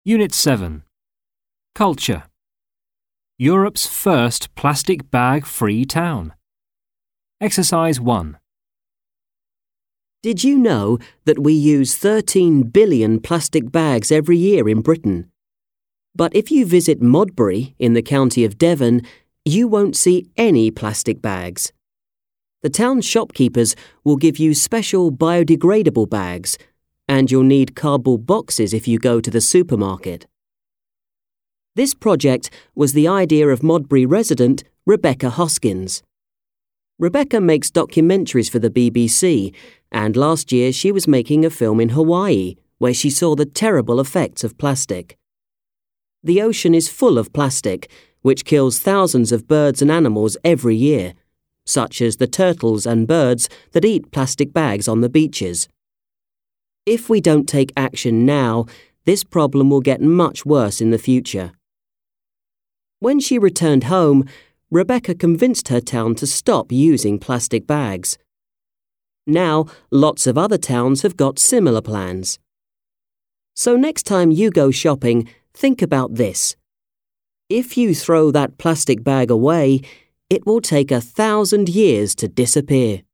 Unit 7. Culture. Europe's first plastic bag-free town. Exercise 1. Did you know that we use 13 billion plastic bags every year in Britain? But if you visit Modbury in the county of Devon, you won't see any plastic bags. The town shopkeepers will give you special biodegradable bags, and you'll need cardboard boxes if you go to the supermarket. This project was the idea of Modbury resident Rebecca Hoskins. Rebecca makes documentaries for the BBC, and last year she was making a film in Hawaii where she saw the terrible effects of plastic. The ocean is full of plastic, which kills thousands of birds and animals every year, such as the turtles and birds that eat plastic bags on the beaches. If we don't take action now, this problem will get much worse in the future. When she returned home, Rebecca convinced her town to stop using plastic bags. Now, lots of other towns have got similar plans. So next time you go shopping, think about this. If you throw that plastic bag away, it will take 1,000 years to disappear.